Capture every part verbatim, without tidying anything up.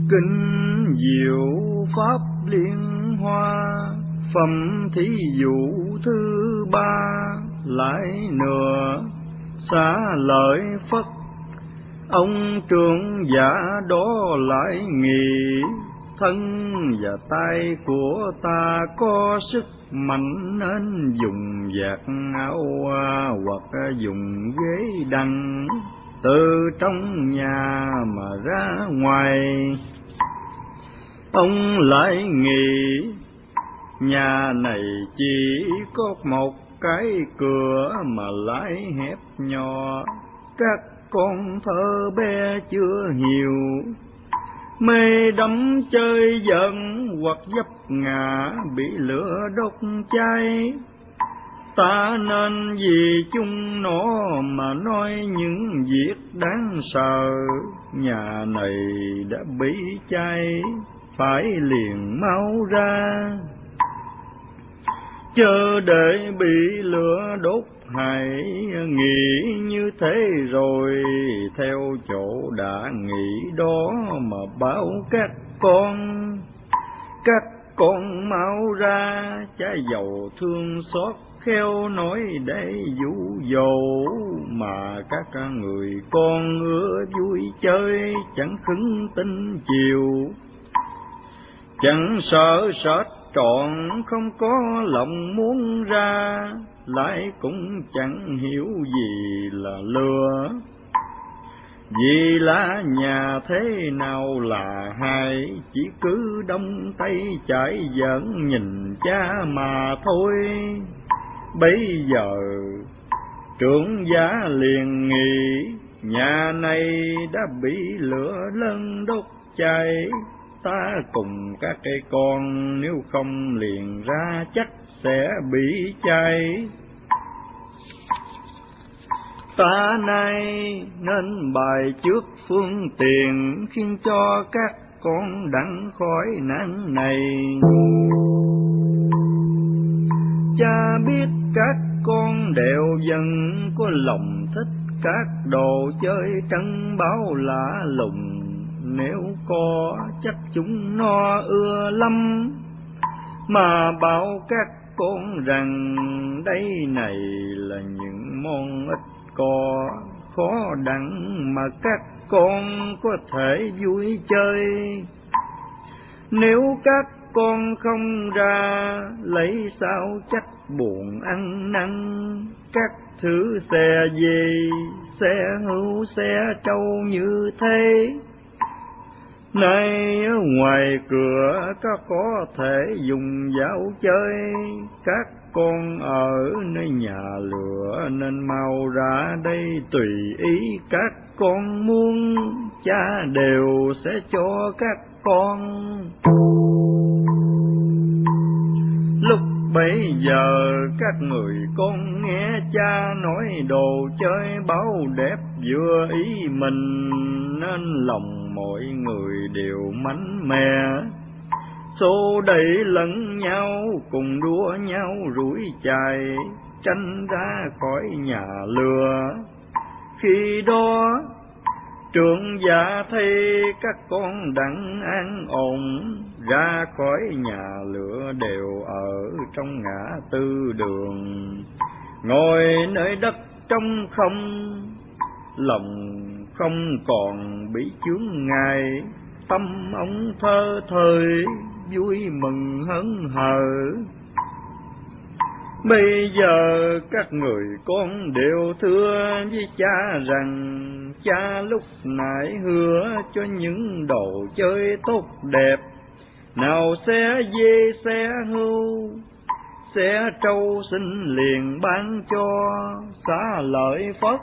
Kinh diệu pháp liên hoa, phẩm thí dụ thứ ba. Lại nữa xá lợi Phất, ông trưởng giả đó lại nghị: thân và tay của ta có sức mạnh, nên dùng vạt áo hoặc dùng ghế đằng từ trong nhà mà ra ngoài. Ông lại nghĩ: nhà này chỉ có một cái cửa mà lại hẹp nhỏ, các con thơ bé chưa hiểu, mê đắm chơi giận hoặc vấp ngã bị lửa đốt cháy. Ta nên vì chúng nó mà nói những việc đáng sợ. Nhà này đã bị cháy, phải liền mau ra, chớ để bị lửa đốt. Hãy nghĩ như thế rồi theo chỗ đã nghĩ đó mà bảo các con. Các con mau ra, cha giàu thương xót khéo nói để dụ dỗ, mà các người con ưa vui chơi chẳng khứng tin chiều. Chẳng sợ sệt trọn không có lòng muốn ra, lại cũng chẳng hiểu gì là lừa. Vì là nhà thế nào là hai, chỉ cứ đông tay chạy giỡn nhìn cha mà thôi. Bây giờ trưởng giả liền nghĩ: nhà này đã bị lửa lớn đốt cháy, ta cùng các cây con nếu không liền ra chắc sẽ bị cháy. Ta nay nên bài trước phương tiện, khiến cho các con đặng khỏi nạn này. Cha biết các con đều dần có lòng thích các đồ chơi trân báu lạ lùng, nếu có chắc chúng nó ưa lắm. Mà bảo các con rằng đây này là những món ít có, khó đặng mà các con có thể vui chơi. Nếu các con không ra, lấy sao chắc buồn ăn năn. Các thứ xe gì, xe hưu xe trâu như thế, nay ở ngoài cửa các có thể dùng dạo chơi. Các con ở nơi nhà lửa nên mau ra đây, tùy ý các con muốn, cha đều sẽ cho các con. Lúc bấy giờ các người con nghe cha nói đồ chơi báu đẹp vừa ý mình, nên lòng mọi người đều mánh mè, xô đẩy lẫn nhau cùng đua nhau rủi chài, tranh ra khỏi nhà lừa. Khi đó trưởng giả thấy các con đặng an ổn, ra khỏi nhà lửa đều ở trong ngã tư đường, ngồi nơi đất trống không, lòng không còn bị chướng ngại, tâm ông thơ thơi vui mừng hớn hở. Bây giờ các người con đều thưa với cha rằng, cha lúc nãy hứa cho những đồ chơi tốt đẹp, nào xe dê xe hưu, xe trâu xin liền bán cho xá lợi Phất.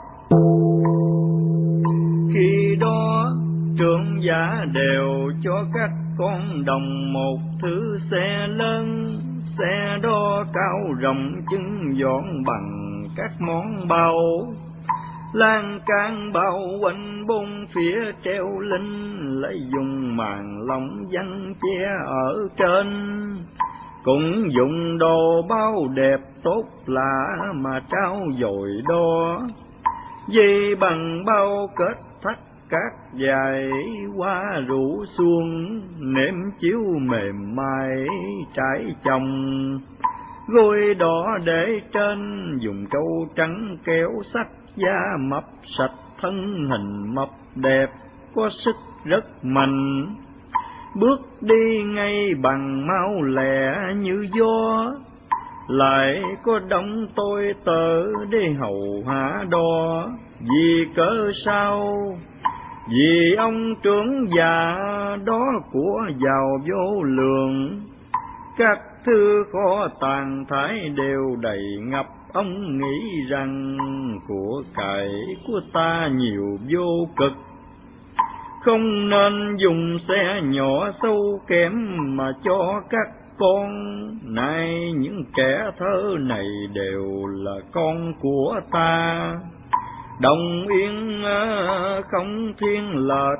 Khi đó trưởng giả đều cho các con đồng một thứ xe lớn, xe đó cao rộng chân dọn bằng các món bao, lan can bao quanh bốn phía treo linh, lấy dùng màn lông văng che ở trên, cũng dùng đồ bao đẹp tốt lạ mà trao dồi đó, dây bằng bao kết thắt cát dài qua rủ xuông, nệm chiếu mềm mại trải chồng. Gối đỏ để trên, dùng trâu trắng kéo sắc, da mập sạch thân hình mập đẹp, có sức rất mạnh. Bước đi ngay bằng mau lẹ như gió, lại có đông tôi tớ để hầu hạ đo. Vì cớ sao? Vì ông trưởng già đó của giàu vô lượng, các thứ kho tàng thái đều đầy ngập. Ông nghĩ rằng của cải của ta nhiều vô cực, không nên dùng xe nhỏ sâu kém mà cho các con. Nay những kẻ thơ này đều là con của ta. Đồng yên không thiên lệch,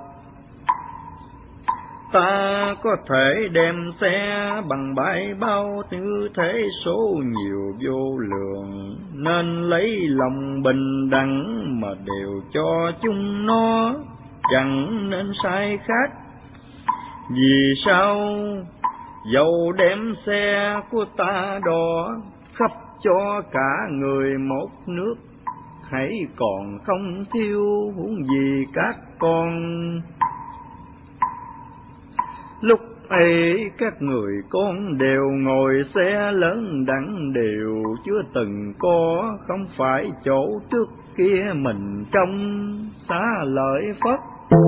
ta có thể đem xe bằng bãi bao, như thế số nhiều vô lượng. Nên lấy lòng bình đẳng mà đều cho chúng nó, chẳng nên sai khác. Vì sao? Dẫu đem xe của ta đo khắp cho cả người một nước, hãy còn không thiếu huống gì các con. Lúc ấy các người con đều ngồi xe lớn đẳng đều, chưa từng có không phải chỗ trước kia mình trong xá lợi Phất.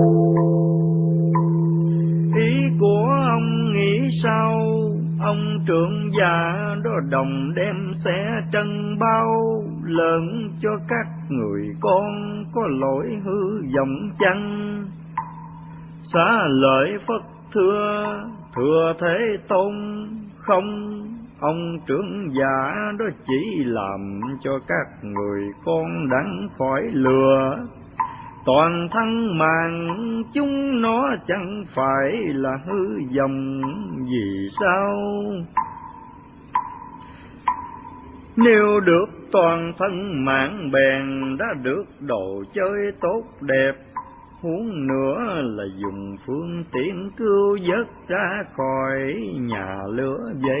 Ý của ông nghĩ sao? Ông trưởng già đó đồng đem xe trân bao, lớn cho các người con có lỗi hư vọng chăng? Xá lợi Phất thưa, thưa Thế Tôn, không, ông trưởng giả đó chỉ làm cho các người con đặng khỏi lừa. Toàn thân mạng chúng nó chẳng phải là hư vọng. Vì sao? Nếu được toàn thân mạng bèn đã được đồ chơi tốt đẹp, huống nữa là dùng phương tiện cứu vớt ra khỏi nhà lửa vậy.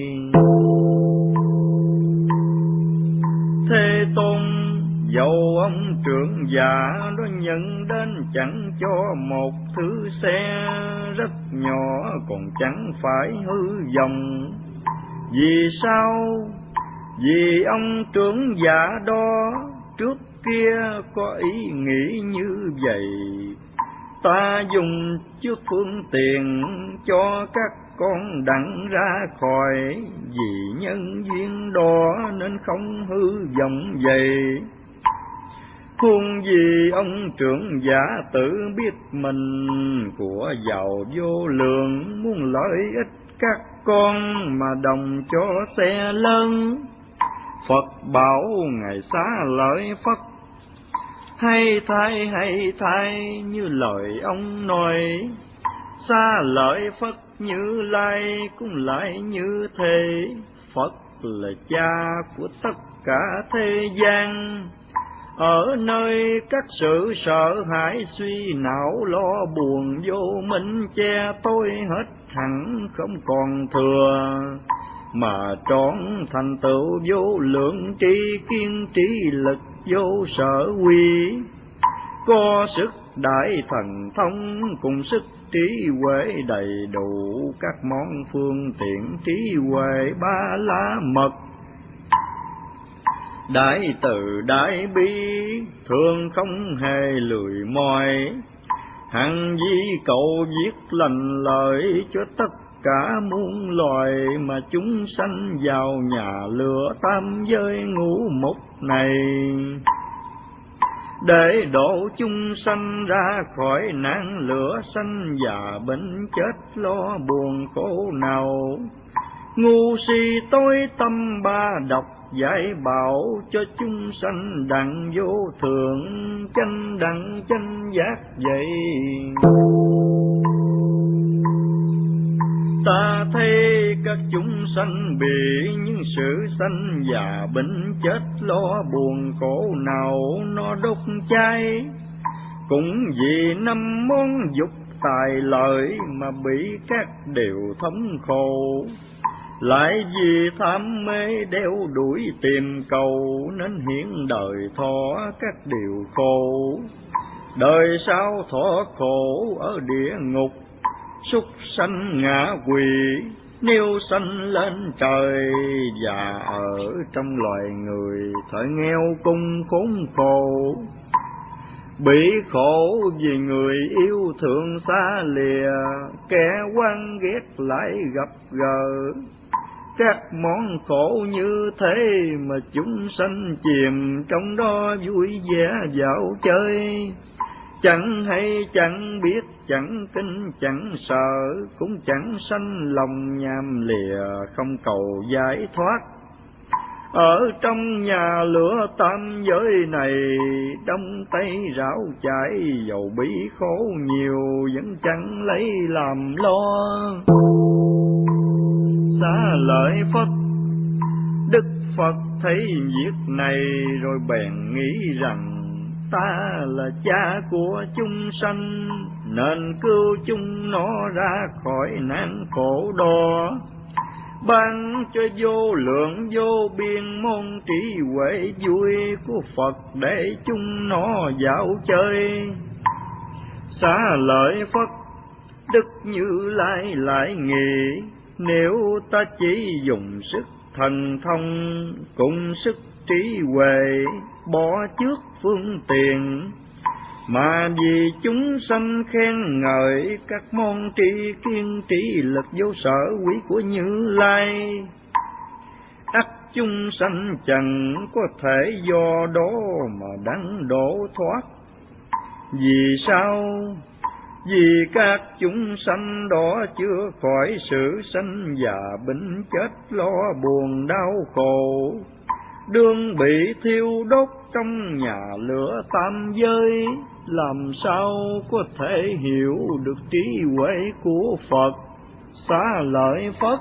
Thế Tôn, dẫu ông trưởng giả đó nhận đến chẳng cho một thứ xe rất nhỏ, còn chẳng phải hư vọng. Vì sao? Vì ông trưởng giả đó trước kia có ý nghĩ như vậy. Ta dùng trước phương tiện cho các con đặng ra khỏi, vì nhân duyên đó nên không hư vọng vậy. Huống gì ông trưởng giả tự biết mình của giàu vô lượng, muốn lợi ích các con mà đồng cho xe lớn. Phật bảo ngài xá lợi Phất, hay thay hay thay như lời ông nói. Xá lợi Phất Như Lai cũng lại như thế. Phật là cha của tất cả thế gian, ở nơi các sự sợ hãi suy não lo buồn vô minh che tôi hết hẳn không còn thừa, mà trọn thành tựu vô lượng tri kiên trí lực vô sở quy. Có sức đại thần thông cùng sức trí huệ đầy đủ, các món phương tiện trí huệ ba la mật. Đại từ đại bi thường không hề lười mỏi, hằng di cầu viết lành lợi cho tất cả muôn loài, mà chúng sanh vào nhà lửa tam giới ngũ mục này, để độ chúng sanh ra khỏi nạn lửa sanh già bệnh chết lo buồn khổ nào. Ngu si tối tâm ba độc giải bảo cho chúng sanh đặng vô thượng, chánh đặng chánh giác vậy. Ta thấy các chúng sanh bị những sự sanh già bệnh chết lo buồn khổ nào nó đốt cháy, cũng vì năm món dục tài lợi mà bị các điều thống khổ. Lại vì tham mê đeo đuổi tìm cầu nên hiện đời thọ các điều khổ. Đời sau thọ khổ ở địa ngục, súc sanh ngạ quỷ, nếu sanh lên trời và ở trong loài người thời nghèo cung khốn khổ. Bị khổ vì người yêu thương xa lìa, kẻ oan ghét lại gặp gỡ. Các món khổ như thế mà chúng sanh chìm trong đó vui vẻ dạo chơi. Chẳng hay chẳng biết, chẳng kinh chẳng sợ, cũng chẳng sanh lòng nham lìa không cầu giải thoát. Ở trong nhà lửa tam giới này, đông tây ráo chạy, dầu bị khổ nhiều vẫn chẳng lấy làm lo. Xá lợi Phất, Đức Phật thấy việc này rồi bèn nghĩ rằng ta là cha của chúng sanh, nên cứu chúng nó ra khỏi nạn khổ đó. Ban cho vô lượng vô biên môn trí huệ vui của Phật để chúng nó dạo chơi. Xá lợi Phất, Đức Như Lai lại nghĩ, nếu ta chỉ dùng sức thần thông cùng sức trí huệ bỏ trước phương tiện, mà vì chúng sanh khen ngợi các môn tri kiên trí lực vô sở quý của Như Lai, ắt chúng sanh chẳng có thể do đó mà đặng độ thoát. Vì sao? Vì các chúng sanh đó chưa khỏi sự sanh già bệnh chết lo buồn đau khổ, đương bị thiêu đốt trong nhà lửa tam giới, làm sao có thể hiểu được trí huệ của Phật. Xá lợi Phất,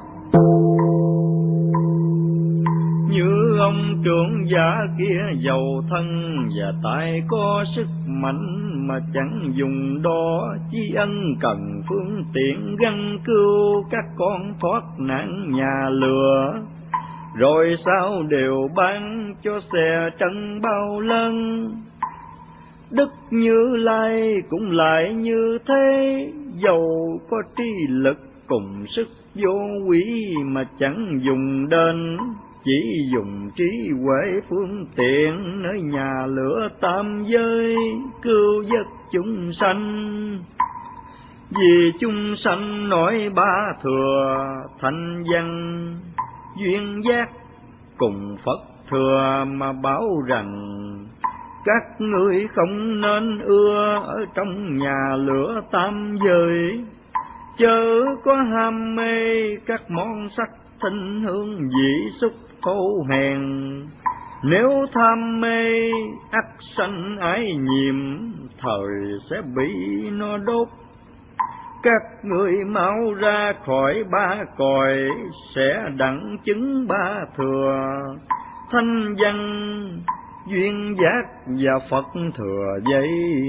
như ông trưởng giả kia giàu thân và tài có sức mạnh mà chẳng dùng đó, chi ân cần phương tiện găng cứu các con thoát nạn nhà lửa. Rồi sao đều ban cho xe trần bao lần. Đức Như Lai cũng lại như thế, dầu có trí lực cùng sức vô quý mà chẳng dùng đến, chỉ dùng trí huệ phương tiện nơi nhà lửa tam giới cứu vớt chúng sanh. Vì chúng sanh nói ba thừa thanh văn duyên giác cùng Phật thừa mà bảo rằng, các ngươi không nên ưa ở trong nhà lửa tam giới, chớ có ham mê các món sắc thinh hương vị xúc thô hèn. Nếu tham mê ắt sanh ái nhiễm, thời sẽ bị nó đốt. Các ngươi mau ra khỏi ba cõi, sẽ đặng chứng ba thừa thanh văn duyên giác và Phật thừa vậy.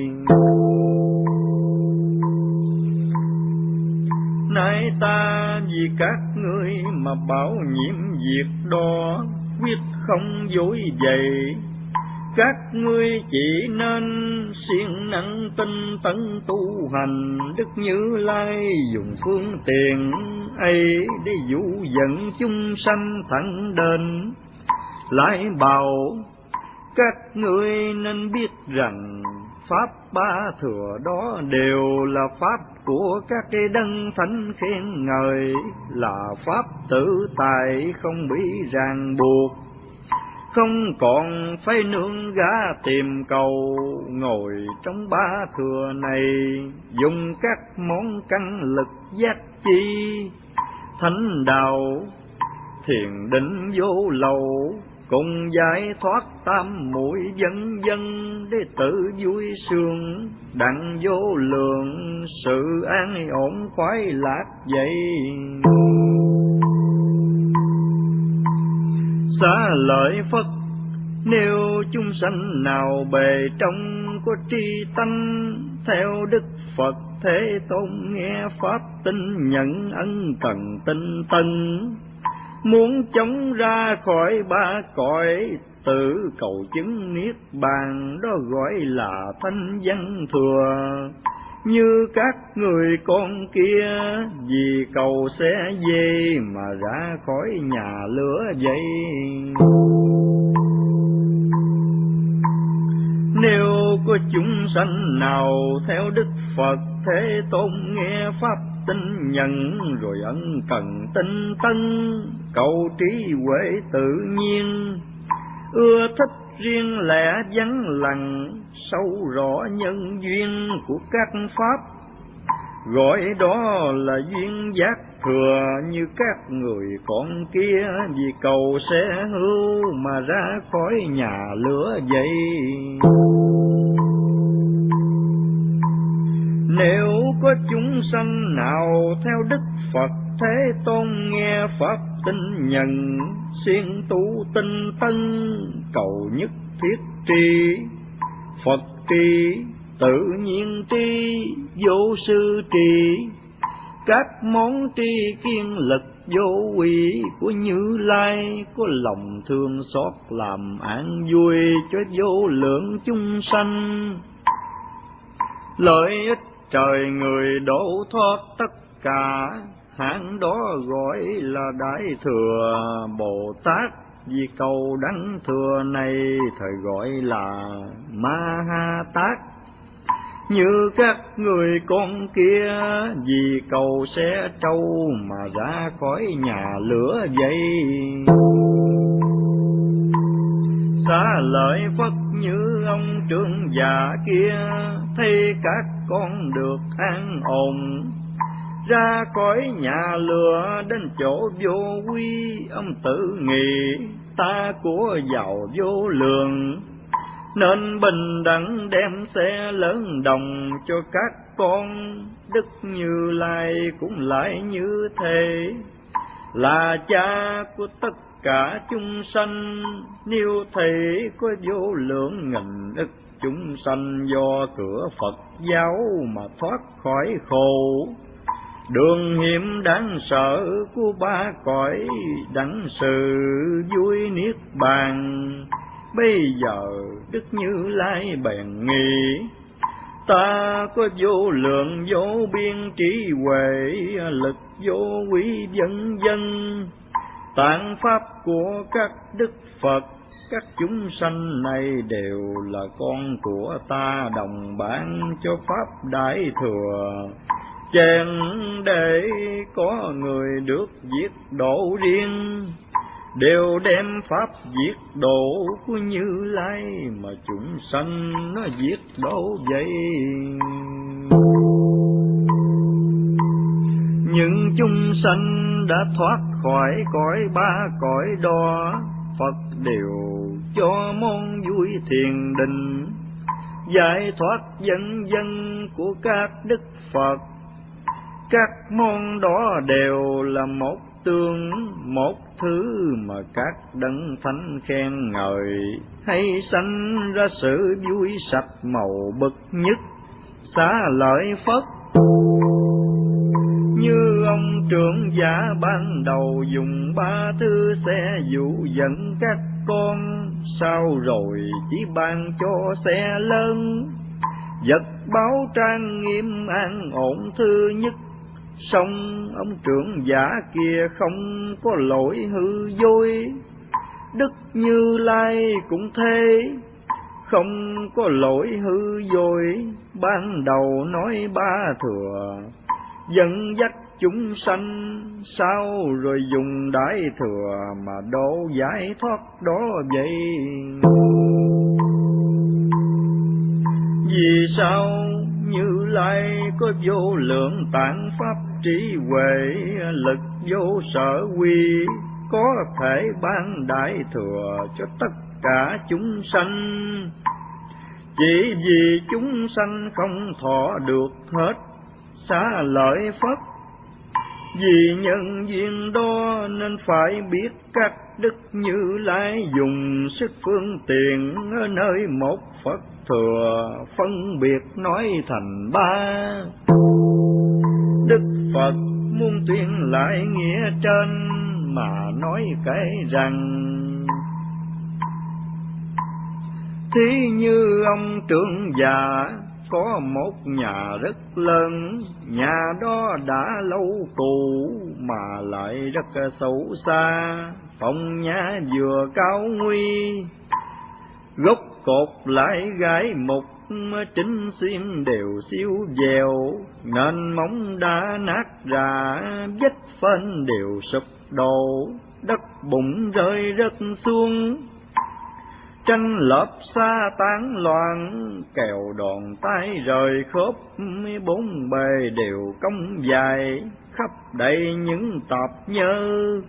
Nay ta vì các ngươi mà bảo nhiễm việc đó, quyết không dối vậy. Các ngươi chỉ nên siêng năng tinh tấn tu hành, Đức Như Lai dùng phương tiện ấy để dụ dẫn chúng sanh thẳng đến. Lại bảo các ngươi nên biết rằng pháp ba thừa đó đều là pháp của các cái đấng thánh khen ngợi, là pháp tự tại không bị ràng buộc, không còn phải nương gã tìm cầu. Ngồi trong ba thừa này dùng các món căn lực giác chi, thánh đạo thiền định vô lậu cùng giải thoát tam muội vân vân, để tự vui sướng đặng vô lượng sự an ổn khoái lạc vậy. Xá lợi Phất, Nếu chúng sanh nào bề trong có tri tánh, theo Đức Phật Thế Tôn nghe pháp tinh nhận ân cần tinh tân, muốn chống ra khỏi ba cõi tự cầu chứng niết bàn, đó gọi là thanh văn thừa. Như các người con kia vì cầu sẽ dê mà ra khỏi nhà lửa vậy. Nếu có chúng sanh nào theo Đức Phật Thế Tôn nghe pháp tinh nhận, rồi ân cần tinh tấn cầu trí huệ tự nhiên, ưa thích riêng lẻ vắng lặng sâu rõ nhân duyên của các pháp, gọi đó là duyên giác thừa. Như các người con kia vì cầu sẽ hưu mà ra khỏi nhà lửa vậy. Nếu có chúng sanh nào theo Đức Phật Thế Tôn nghe pháp tinh nhận, siêng tu tinh tấn cầu nhất thiết tri, Phật tri, tự nhiên tri, vô sư tri, các món tri kiên lực vô quỷ của Như Lai, có lòng thương xót làm an vui cho vô lượng chúng sanh. Lợi ích trời người độ thoát tất cả, hạng đó gọi là Đại Thừa Bồ Tát. Vì cầu đắng thừa này thời gọi là Ma Ha Tát. Như các người con kia vì cầu sẽ trâu mà ra khỏi nhà lửa vậy. Xá lợi Phất như ông trưởng già kia, thấy các con được an ổn, ra khỏi nhà lửa đến chỗ vô quy. Ông tự nghĩ ta của giàu vô lượng, nên bình đẳng đem xe lớn đồng cho các con. Đức Như Lai cũng lại như thế, là cha của tất cả chúng sanh. Nếu thấy có vô lượng nghìn ức chúng sanh do cửa Phật giáo mà thoát khỏi khổ, đường hiểm đáng sợ của ba cõi đặng sự vui niết bàn. Bây giờ Đức Như Lai bèn nghĩ, ta có vô lượng vô biên trí huệ, lực vô quý vân vân. Tạng pháp của các đức Phật, các chúng sanh này đều là con của ta, đồng ban cho pháp Đại Thừa. Chàng để có người được giết độ riêng, đều đem pháp diệt độ của Như Lai mà chúng sanh nó diệt độ vậy. Những chúng sanh đã thoát khỏi cõi ba cõi đó, Phật đều cho món vui thiền định, giải thoát dân dân của các đức Phật. Các món đó đều là một tương, một thứ mà các đấng thánh khen ngợi, hay sanh ra sự vui sạch màu bậc nhất. Xá lợi Phất như ông trưởng giả ban đầu dùng ba thứ xe dụ dẫn các con, sau rồi chỉ ban cho xe lớn, vật báo trang nghiêm an ổn thứ nhất. Song ông trưởng giả kia không có lỗi hư dối, Đức Như Lai cũng thế, không có lỗi hư dối. Ban đầu nói ba thừa dẫn dắt chúng sanh, sau rồi dùng Đại Thừa mà độ giải thoát đó vậy. Vì sao Như Lai có vô lượng tạng pháp trí huệ, lực vô sở quy, có thể ban Đại Thừa cho tất cả chúng sanh. Chỉ vì chúng sanh không thọ được hết. Xá lợi Phất Vì nhân duyên đó nên phải biết các đức Như Lai dùng sức phương tiện ở nơi một Phật thừa phân biệt nói thành ba. Đức Phật muốn tuyên lại nghĩa trên mà nói kể rằng: thí như ông trưởng già có một nhà rất lớn, nhà đó đã lâu cũ mà lại rất xấu xa, phòng nhà vừa cao nguy, gốc cột lại gái mục, chính xuyên đều siêu dèo, nên móng đã nát ra, vách phên đều sụp đổ, đất bụng rơi rớt xuống, tranh lợp xa tán loạn, kèo đòn tay rời khớp, bốn bề đều cong dài, khắp đầy những tạp nhơ.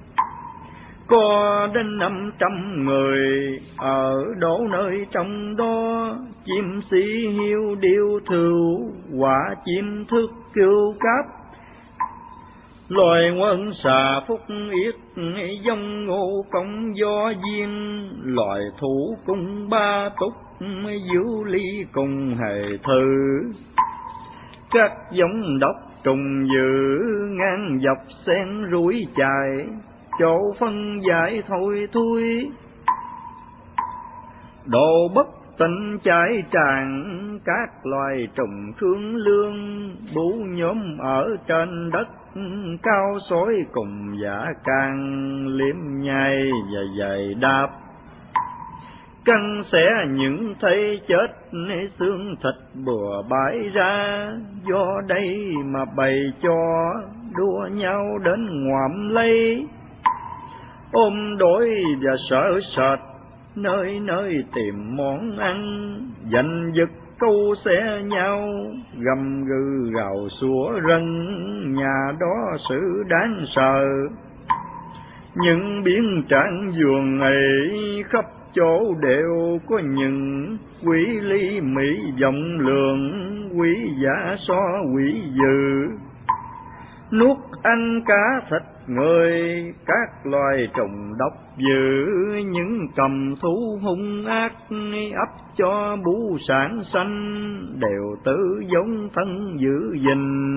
Có đến năm trăm người ở đổ nơi trong đó, chim sĩ hiu điêu thưu, quả chim thức kêu cáp, loài quân xà phúc yết, dông ngô công do duyên, loài thủ cung ba túc, dữ ly cùng hề thư. Các giống độc trùng dữ ngang dọc xen rủi chài, chỗ phân giải thôi thui, đồ bất tịnh chải tràn, các loài trùng thương lương, bú nhóm ở trên đất, cao sói cùng giả càng, liếm nhai và dày đạp, căng xẻ những thấy chết, xương thịt bừa bãi ra, do đây mà bày cho đua nhau đến ngoạm lấy, ôm đổi và sợ sệt, nơi nơi tìm món ăn, giành giật câu xé nhau, gầm gừ gào sủa rân, nhà đó sự đáng sợ. Những biến trạng giường ấy khắp chỗ đều có những quỷ ly mỹ vọng lượng, quỷ giả so quỷ dữ, nuốt ăn cá thịt người, các loài trùng độc dữ, những cầm thú hung ác, ấp cho bú sản sanh, đều tự giống thân giữ gìn.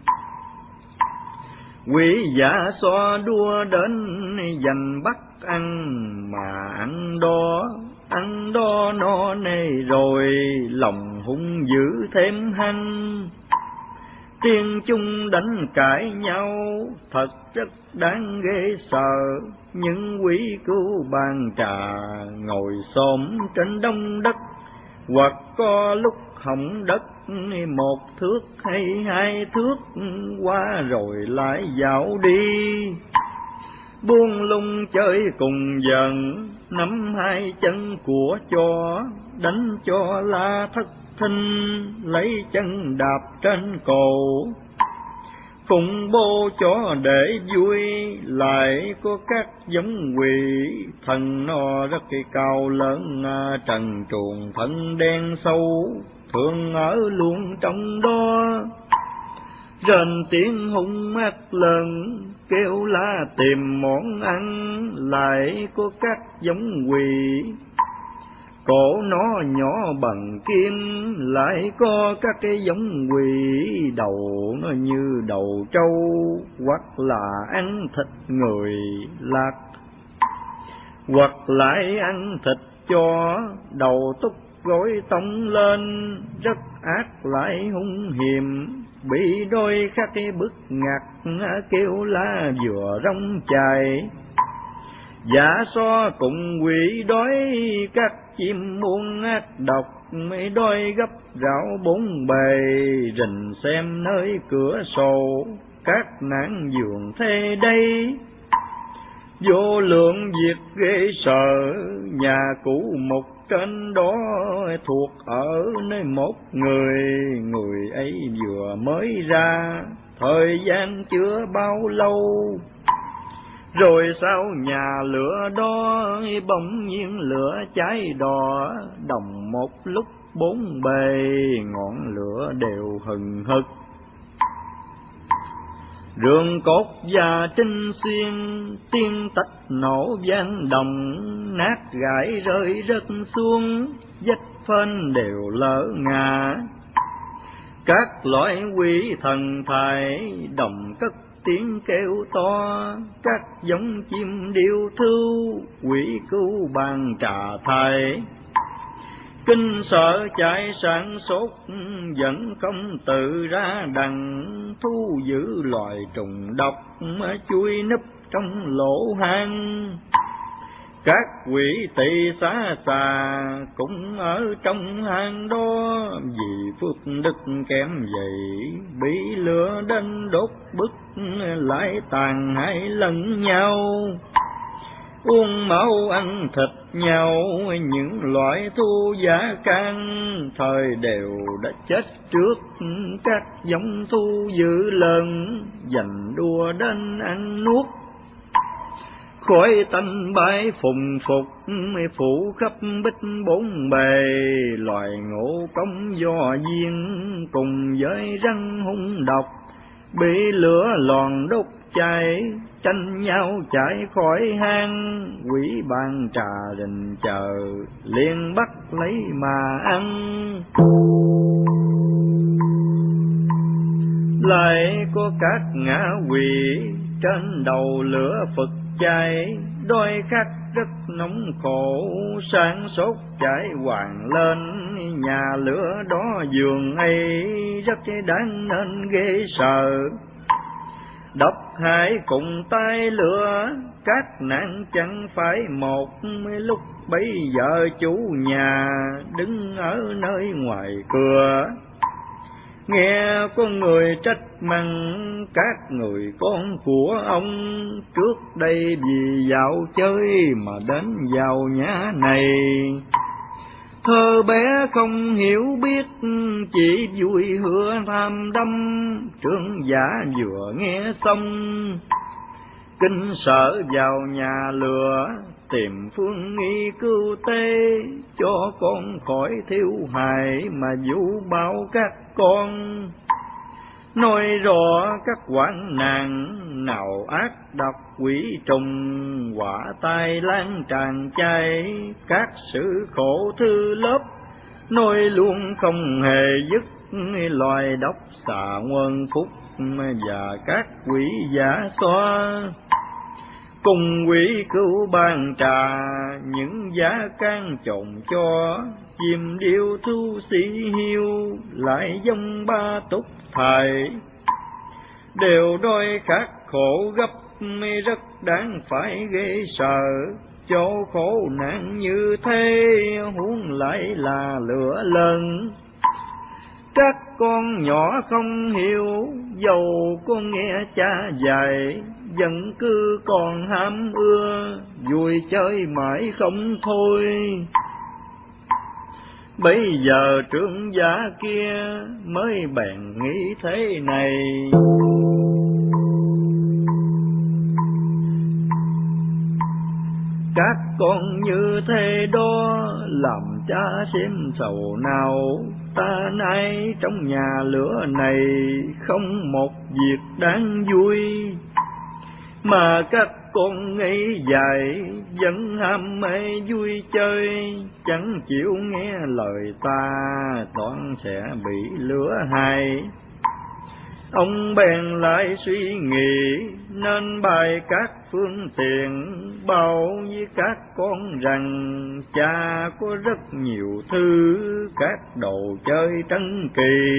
Quỷ giả so đua đến giành bắt ăn, mà ăn đó, ăn đó no nê rồi, lòng hung dữ thêm hăng. Tiên chung đánh cãi nhau, thật rất đáng ghê sợ, những quỷ cứu bàn trà, ngồi xổm trên đông đất, hoặc có lúc hỏng đất, một thước hay hai thước, qua rồi lại dạo đi. Buông lung chơi cùng dần, nắm hai chân của chó, đánh cho la thất thinh, lấy chân đạp trên cổ. Phụng bô chó để vui, lại có các giống quỷ, thần nó rất cao lớn, trần truồng thân đen sâu, thường ở luôn trong đó. Rền tiếng hung ác lớn, kêu la tìm món ăn, lại có các giống quỷ, cổ nó nhỏ bằng kim, lại có các cái giống quỷ, đầu nó như đầu trâu, hoặc là ăn thịt người lạc, hoặc lại ăn thịt chó, đầu túc gối tông lên, rất ác lại hung hiểm, bị đôi các cái bức ngặt, kêu la vừa rong chài. Giả so cùng quỷ đói, các chim muôn ác độc, mấy đôi gấp rảo bốn bề, rình xem nơi cửa sổ, các nạn giường thế đây. Vô lượng việc ghê sợ, nhà cũ một trên đó, thuộc ở nơi một người, người ấy vừa mới ra, thời gian chưa bao lâu. Rồi sau nhà lửa đó, bỗng nhiên lửa cháy đỏ, đồng một lúc bốn bề, ngọn lửa đều hừng hực. rường cốt và trinh xuyên, tiếng tách nổ vang đồng, nát gãi rơi rớt xuống, vách phên đều lỡ ngã. Các loại quỷ thần thải đồng cất tiếng kêu to, các giống chim điêu thưu quỷ cứu bàn trà thải. Kinh sợ chạy sáng sốt vẫn không tự ra đằng, thu giữ loài trùng độc chui núp trong lỗ hang. Các quỷ tỳ xá xà cũng ở trong hang đó, vì phước đức kém vậy bị lửa đến đốt bức, lại tàn hại lẫn nhau. Uống máu ăn thịt nhau, những loại thu giả can thời đều đã chết trước. Các giống thu dữ lớn giành đua đến ăn nuốt, khói tanh bay phùng phục phủ khắp bích bốn bề. Loài ngũ cống do duyên cùng với răng hung độc, bị lửa lòn đốt cháy, tranh nhau chạy khỏi hang. Quỷ bàn trà rình chờ liền bắt lấy mà ăn. Lại có các ngã quỷ trên đầu lửa phật cháy, đôi khắc rất nóng khổ, sáng sốt chạy hoàng lên. Nhà lửa đó giường ấy rất đáng nên ghê sợ, độc hại cùng tay lửa, các nạn chẳng phải một. Lúc bấy giờ chủ nhà đứng ở nơi ngoài cửa, nghe có người trách mắng các người con của ông, trước đây vì dạo chơi mà đến vào nhà này. Thơ bé không hiểu biết, chỉ vui hứa tham đắm, trưởng giả vừa nghe xong kinh sợ vào nhà lửa, tìm phương nghi cứu tế cho con khỏi thiếu hại mà vũ bảo các con. Nói rõ các quản nạn nào ác độc quỷ trùng, quả tai lan tràn chay các sự khổ thư lớp. Nói luôn không hề dứt loài độc xà nguồn phúc và các quỷ giả xoa. Cùng quỷ cứu bàn trà những giá can trộn cho, chim điêu thu sĩ hiu lại dông ba túc thải. Đều đôi khác khổ gấp rất đáng phải ghê sợ, chỗ khổ nạn như thế huống lại là lửa lớn. Các con nhỏ không hiểu, dầu có nghe cha dạy, vẫn cứ còn ham ưa, vui chơi mãi không thôi. Bây giờ trưởng giả kia mới bèn nghĩ thế này, các con như thế đó làm cha xem sầu nào. Ta nay trong nhà lửa này không một việc đáng vui, mà các con nghĩ dạy vẫn ham mê vui chơi, chẳng chịu nghe lời ta toán sẽ bị lửa hại. Ông bèn lại suy nghĩ nên bày các phương tiện, bảo với các con rằng cha có rất nhiều thứ các đồ chơi trân kỳ.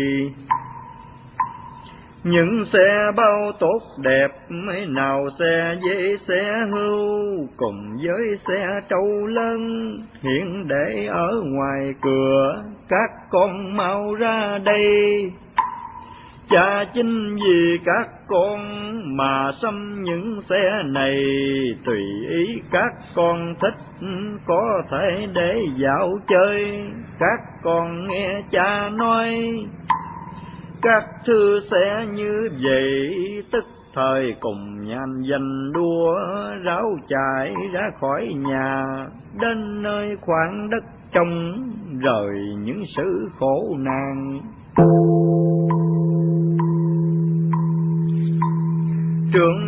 Những xe bao tốt đẹp, mấy nào xe dễ xe hưu, cùng với xe trâu lớn hiện để ở ngoài cửa. Các con mau ra đây, cha chính vì các con mà xăm những xe này. Tùy ý các con thích có thể để dạo chơi, các con nghe cha nói. Các thư sẽ như vậy, tức thời cùng nhanh giành đua, ráo chạy ra khỏi nhà, đến nơi khoảng đất trống, rời những sự khổ nạn.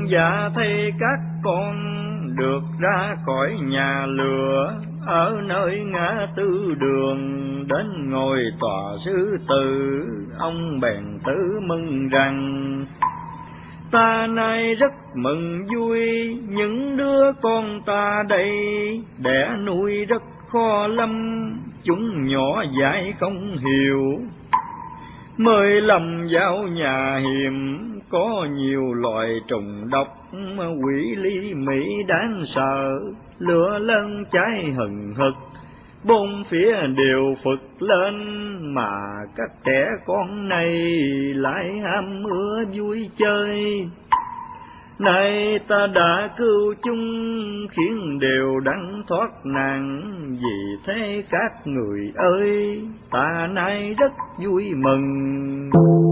dạ thấy các con được ra khỏi nhà lửa, ở nơi ngã tư đường đến ngồi tòa sư tử. Ông bèn tự mừng rằng ta nay rất mừng vui, những đứa con ta đây đẻ nuôi rất khó lắm, chúng nhỏ dại không hiểu, mới lầm vào nhà hiểm. Có nhiều loài trùng độc quỷ ly mỹ đáng sợ, lửa lớn cháy hừng hực, bốn phía đều phực lên, mà các trẻ con này lại ham ưa vui chơi. Này ta đã cứu chúng khiến đều đặng thoát nạn, vì thế các người ơi ta nay rất vui mừng.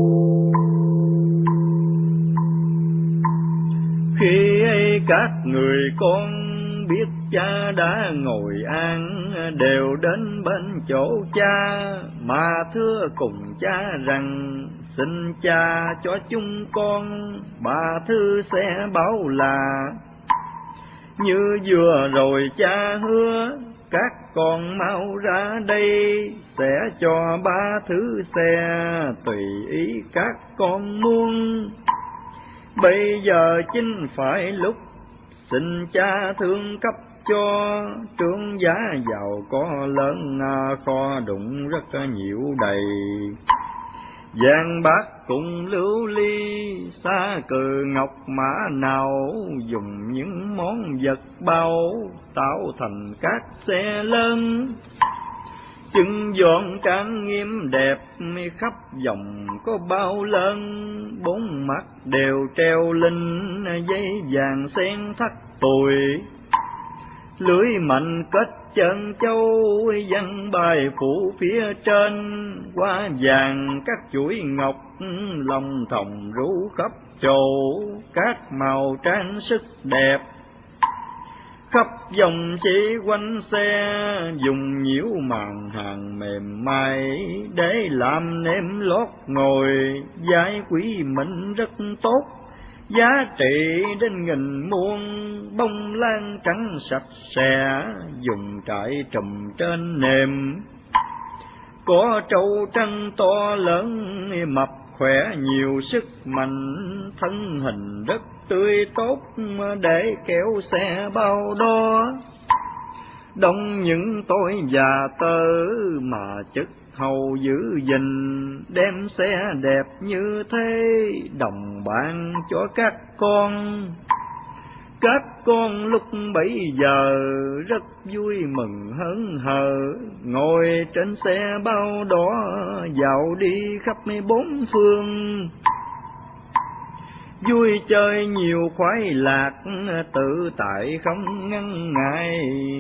Khi ấy các người con biết cha đã ngồi an, đều đến bên chỗ cha mà thưa cùng cha rằng xin cha cho chúng con bà thư sẽ báo là như vừa rồi cha hứa, các con mau ra đây sẽ cho ba thứ xe tùy ý các con muốn. Bây giờ chính phải lúc xin cha thương cấp cho, trướng giá giàu có lớn kho đụng rất nhiều đầy. Vàng bạc cùng lưu ly xa cừ ngọc mã nào, dùng những món vật bao tạo thành các xe lớn. Chừng dọn trang nghiêm đẹp khắp vòng có bao lớn, bốn mặt đều treo linh dây vàng sen thắt tùi. Lưới mạnh kết chân châu văn bài phủ phía trên, hoa vàng các chuỗi ngọc lòng thòng rủ khắp chầu, các màu trang sức đẹp khắp vòng chỉ quanh xe, dùng nhiễu màn hàng mềm mại để làm nệm lót ngồi. Giá quý mệnh rất tốt, giá trị đến nghìn muôn, bông lan trắng sạch sẽ dùng trải trùm trên nệm. Có trâu trắng to lớn mập khỏe nhiều sức mạnh, thân hình rất tươi tốt để kéo xe bao đó. Đông những tôi già tơ mà chức hầu giữ gìn, đem xe đẹp như thế đồng bạn cho các con. Các con lúc bấy giờ rất vui mừng hớn hở, ngồi trên xe bao đó dạo đi khắp bốn phương. Vui chơi nhiều khoái lạc, tự tại không ngăn ngại.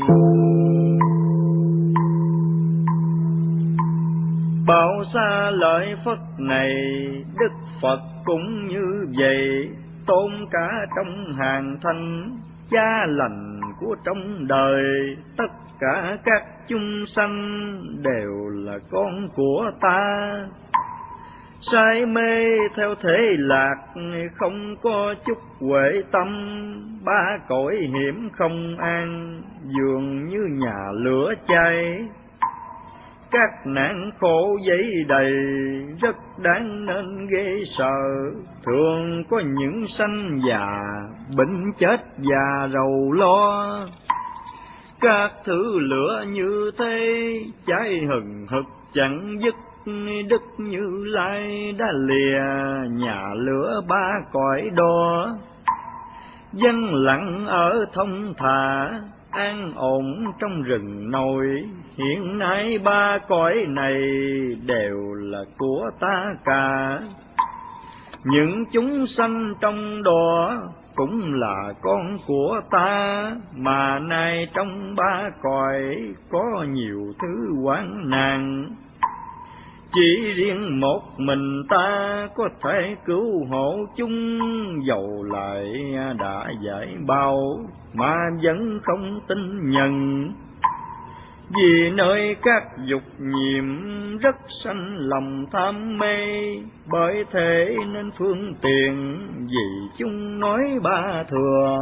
Bảo xa lợi Phật này, Đức Phật cũng như vậy, tôn cả trong hàng thanh, cha lành của trong đời. Tất cả các chúng sanh đều là con của ta, say mê theo thế lạc không có chút huệ tâm. Ba cõi hiểm không an, dường như nhà lửa cháy, các nạn khổ dấy đầy rất đáng nên ghê sợ. Thường có những sanh già bệnh chết già rầu lo, các thứ lửa như thế cháy hừng hực chẳng dứt. Đức Như Lai đã lìa nhà lửa ba cõi đó, dân lặng ở thông thả an ổn trong rừng nồi. Hiện nay ba cõi này đều là của ta cả, những chúng sanh trong đó cũng là con của ta. Mà nay trong ba cõi có nhiều thứ hoạn nạn, chỉ riêng một mình ta có thể cứu hộ chúng. Dầu lại đã giải bao mà vẫn không tin nhận, Vì nơi các dục nhiệm rất sanh lòng tham mê, bởi thế nên phương tiện vì chúng nói ba thừa.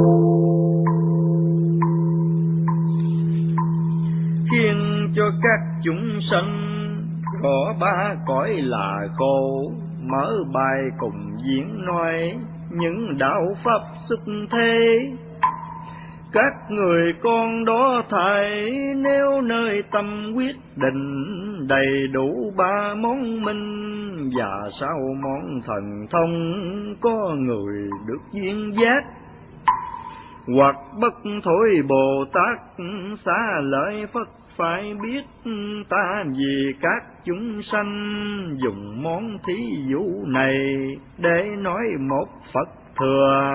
Khiến cho các chúng sanh rõ ba cõi là khổ, mở bài cùng diễn nói những đạo pháp xuất thế. Các người con đó thầy nếu nơi tâm quyết định, đầy đủ ba món minh và sáu món thần thông, có người được duyên giác. Hoặc bất thối Bồ Tát xá lợi Phật phải biết, ta vì các chúng sanh dùng món thí dụ này để nói một Phật thừa.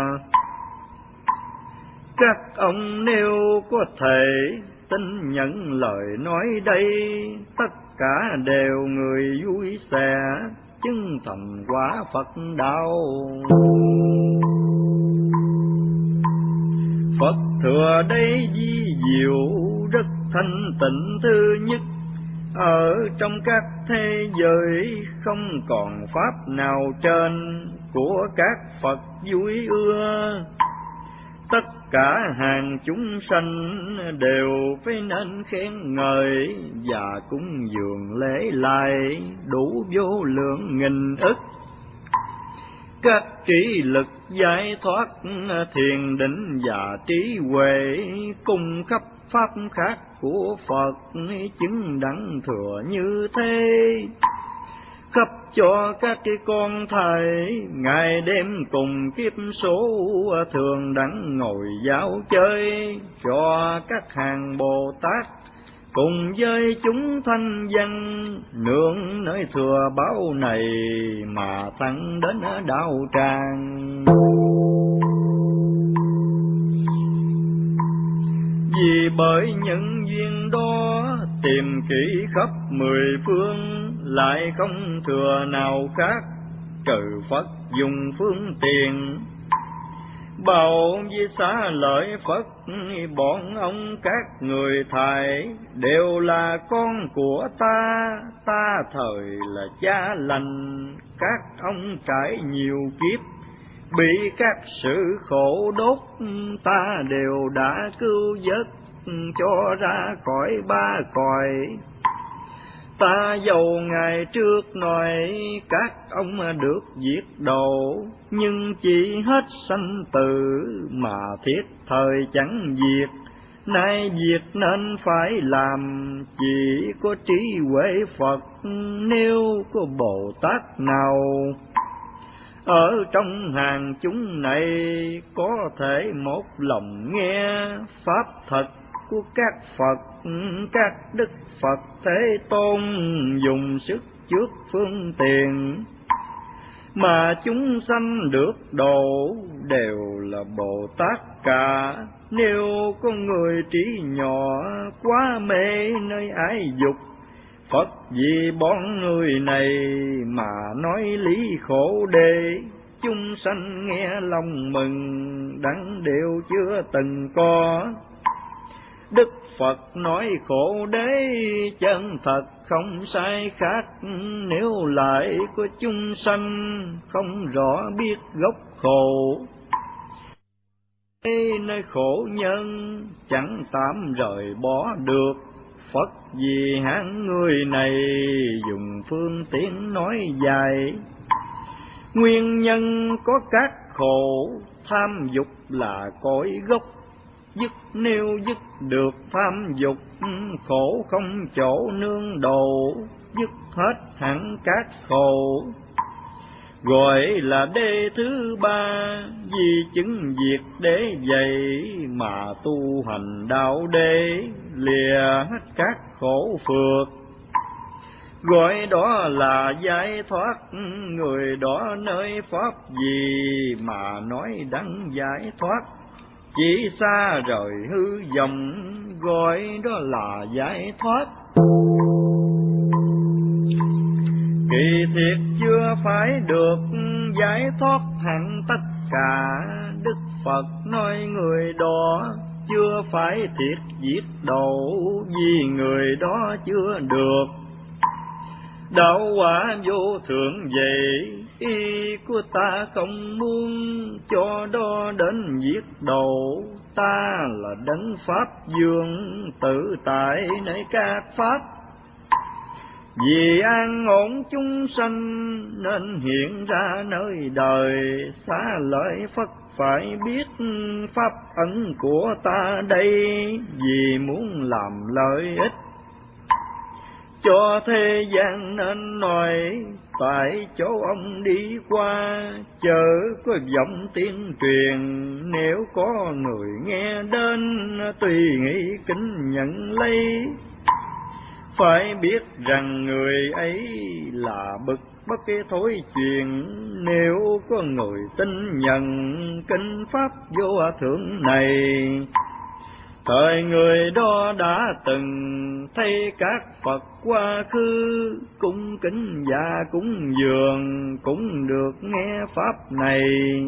Các ông nếu có thể tin nhận lời nói đây, tất cả đều người vui sẽ chứng thành quả Phật đạo. Phật thừa đây di diệu rất thanh tịnh. Thứ nhất, ở trong các thế giới không còn pháp nào trên của các Phật vui ưa. Tất cả hàng chúng sanh đều phải nên khen ngợi và cúng dường lễ lại đủ vô lượng nghìn ức. Các trí lực giải thoát thiền định và trí huệ cung khắp pháp khác của Phật chứng đẳng thừa như thế, khắp cho các cái con thầy ngày đêm cùng kiếp số thường đặng ngồi giáo chơi, cho các hàng Bồ Tát cùng với chúng thanh văn nương nơi thừa báo này mà thẳng đến đạo tràng. Vì bởi những duyên đó tìm kỹ khắp mười phương, lại không thừa nào khác trừ Phật dùng phương tiện. Bảo với xá lợi Phật bọn ông các người thầy đều là con của ta, ta thời là cha lành. Các ông trải nhiều kiếp bị các sự khổ đốt, ta đều đã cứu vớt cho ra khỏi ba cõi. Ta dầu ngày trước nói các ông được giết độ, nhưng chỉ hết sanh tử mà thiết thời chẳng diệt. Nay việc nên phải làm chỉ có trí huệ Phật, nếu có Bồ Tát nào ở trong hàng chúng này có thể một lòng nghe pháp thật của các Phật, các đức Phật Thế Tôn dùng sức trước phương tiện, mà chúng sanh được độ đều là Bồ Tát cả. Nếu có người trí nhỏ quá mê nơi ái dục, Phật vì bọn người này mà nói lý khổ đê, chúng sanh nghe lòng mừng đặng đều chưa từng có. Đức Phật nói khổ đế chân thật không sai khác, nếu lại có chúng sanh không rõ biết gốc khổ. Nơi khổ nhân chẳng tạm rời bỏ được, Phật vì hạng người này dùng phương tiện nói dài. Nguyên nhân có các khổ tham dục là cội gốc, dứt nêu dứt được tham dục, khổ không chỗ nương độ, dứt hết hẳn các khổ. Gọi là đế thứ ba, vì chứng diệt đế vậy mà tu hành đạo đế, lìa hết các khổ phược. Gọi đó là giải thoát, người đó nơi pháp gì mà nói đặng giải thoát. Chỉ xa rời hư vọng, gọi đó là giải thoát. Kỳ thiệt chưa phải được giải thoát hẳn tất cả, Đức Phật nói người đó chưa phải thiệt giết độ, vì người đó chưa được đạo quả vô thượng vậy. Ý của ta không muốn cho đó đến giết độ, ta là đấng pháp dương tự tại nơi các pháp. Vì an ổn chúng sanh nên hiện ra nơi đời, xá lợi Phật phải biết pháp ẩn của ta đây, vì muốn làm lợi ích cho thế gian nên nói. Tại chỗ ông đi qua chợ có giọng tiếng truyền, nếu có người nghe đến tùy nghĩ kính nhận lấy. Phải biết rằng người ấy là bậc bất kế thối truyền, nếu có người tin nhận kinh pháp vô thượng này. Thời người đó đã từng thấy các Phật quá khứ, cung kính và cúng dường cũng được nghe pháp này.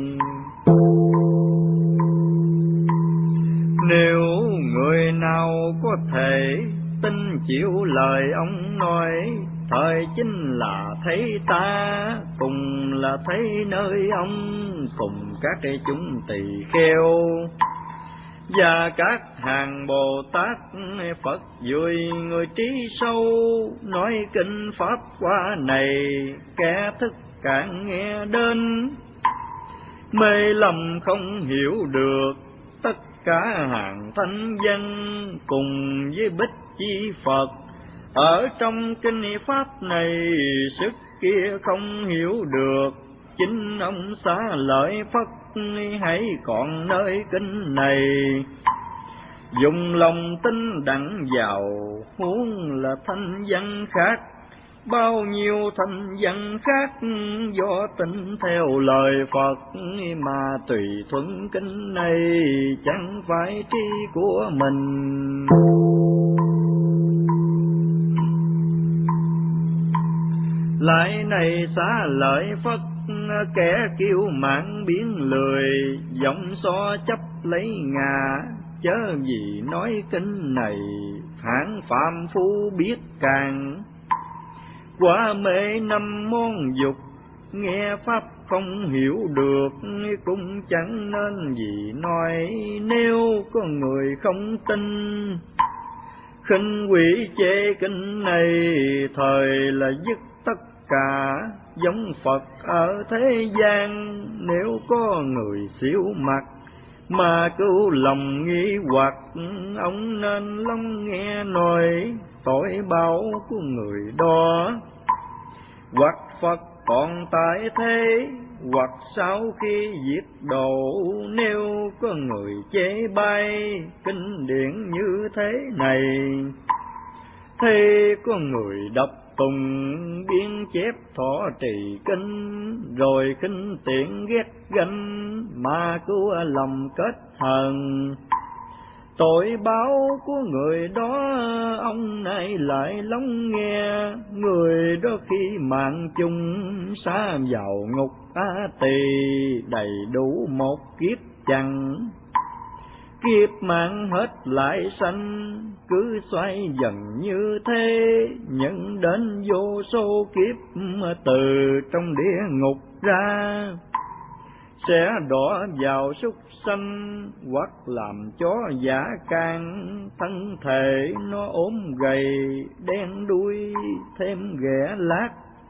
Nếu người nào có thể tin chịu lời ông nói, thời chính là thấy ta, cùng là thấy nơi ông, cùng các chúng tỳ kheo và các hàng Bồ Tát Phật vui người trí sâu. Nói kinh pháp qua này kẻ thức cạn nghe đến, mê lầm không hiểu được tất cả hàng thánh dân, cùng với bích chi Phật ở trong kinh pháp này. Sức kia không hiểu được, chính ông xá lợi Phật hãy còn nơi kinh này. Dùng lòng tin đặng vào, huống là thanh văn khác, bao nhiêu thanh văn khác do tin theo lời Phật mà tùy thuận kinh này, chẳng phải trí của mình. Lại này xá lợi Phật, kẻ kiêu mạn biến lười, giọng so chấp lấy ngà, chớ gì nói kinh này hạng phạm phu biết càng. Quá mê năm môn dục, nghe pháp không hiểu được, cũng chẳng nên gì nói nếu có người không tin. Khinh quỷ chê kinh này, thời là dứt tất cả giống Phật ở thế gian. Nếu có người xỉu mặt mà cứu lòng nghi hoặc, ông nên lắng nghe nói tội báo của người đó. Hoặc Phật còn tại thế, hoặc sau khi diệt độ, nếu có người chế bai kinh điển như thế này, thế có người đọc tùng biên chép thọ trì kinh, rồi kinh tiện ghét ganh mà cứu lòng kết hận. Tội báo của người đó ông này lại lắng nghe, người đó khi mạng chung xa vào ngục á tỳ, đầy đủ một kiếp chẳng. Kiếp mạng hết lại sanh, cứ xoay dần như thế, nhận đến vô số kiếp từ trong địa ngục ra. Sẽ đọa vào súc sanh, hoặc làm chó dã can, thân thể nó ốm gầy, đen đuôi thêm ghẻ lát.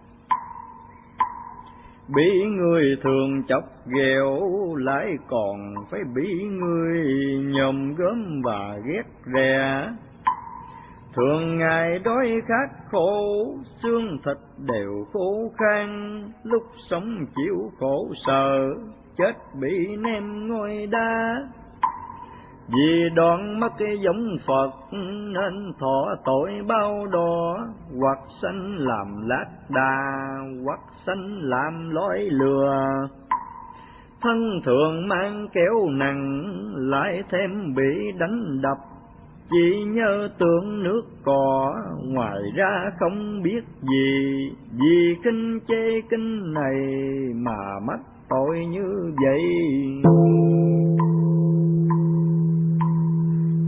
Bị người thường chọc ghẹo, lại còn phải bị người nhòm gớm và ghét rè. Thường ngày đói khát khổ, xương thịt đều khô khan, lúc sống chịu khổ sở, chết bị ném ngôi đá. Vì đoạn mất cái giống Phật nên thọ tội bao đỏ, hoặc sanh làm lác đà, hoặc sanh làm lối lừa. Thân thường mang kéo nặng, lại thêm bị đánh đập, chỉ nhớ tưởng nước cỏ, ngoài ra không biết gì. Vì kinh chê kinh này mà mắc tội như vậy.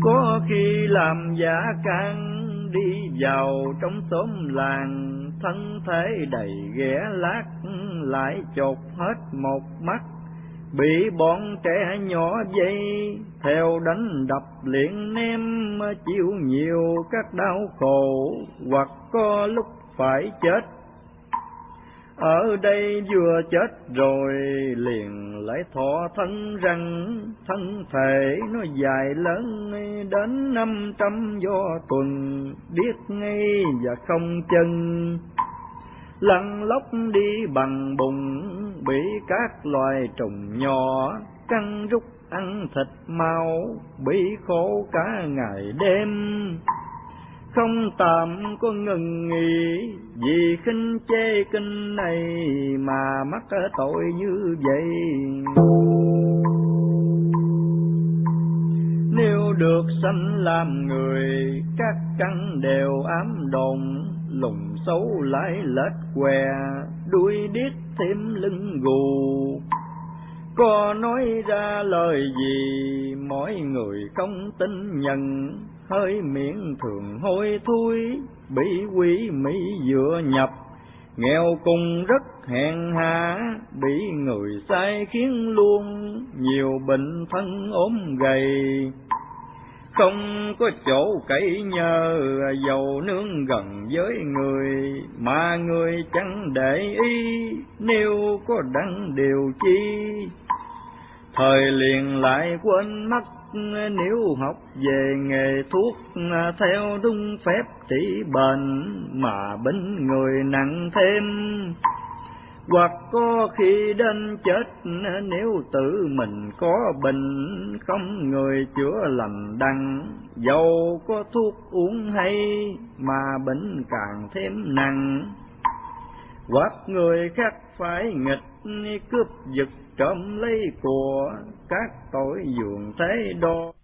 Có khi làm giả can đi vào trong xóm làng, thân thể đầy ghẻ lát lại chột hết một mắt. Bị bọn trẻ nhỏ dây theo đánh đập liền ném, chịu nhiều các đau khổ hoặc có lúc phải chết. Ở đây vừa chết rồi liền lại thọ thân rằng, thân thể nó dài lớn đến năm trăm do tuần, điếc ngay và không chân. Lăn lóc đi bằng bụng, bị các loài trùng nhỏ cắn rút ăn thịt mau, bị khổ cả ngày đêm. Không tạm có ngừng nghỉ, vì khinh chê kinh này mà mắc tội như vậy. Nếu được sanh làm người, các căn đều ám đồn, lùng xấu lại lết què, đuôi điếc thêm lưng gù. Có nói ra lời gì mỗi người không tin nhận, hơi miệng thường hôi thui, bị quỷ mỹ dựa nhập. Nghèo cùng rất hèn hạ, bị người sai khiến luôn, nhiều bệnh thân ốm gầy. Không có chỗ cậy nhờ, dầu nương gần với người, mà người chẳng để ý, nếu có đặng điều chi. Thời liền lại quên mất, nếu học về nghề thuốc, theo đúng phép trị bệnh, mà bệnh người nặng thêm. Hoặc có khi đến chết, nếu tự mình có bệnh, không người chữa lành đặng. Dầu có thuốc uống hay, mà bệnh càng thêm nặng. Hoặc người khác phải nghịch, cướp giật trộm lấy của, các tội dường thế đó.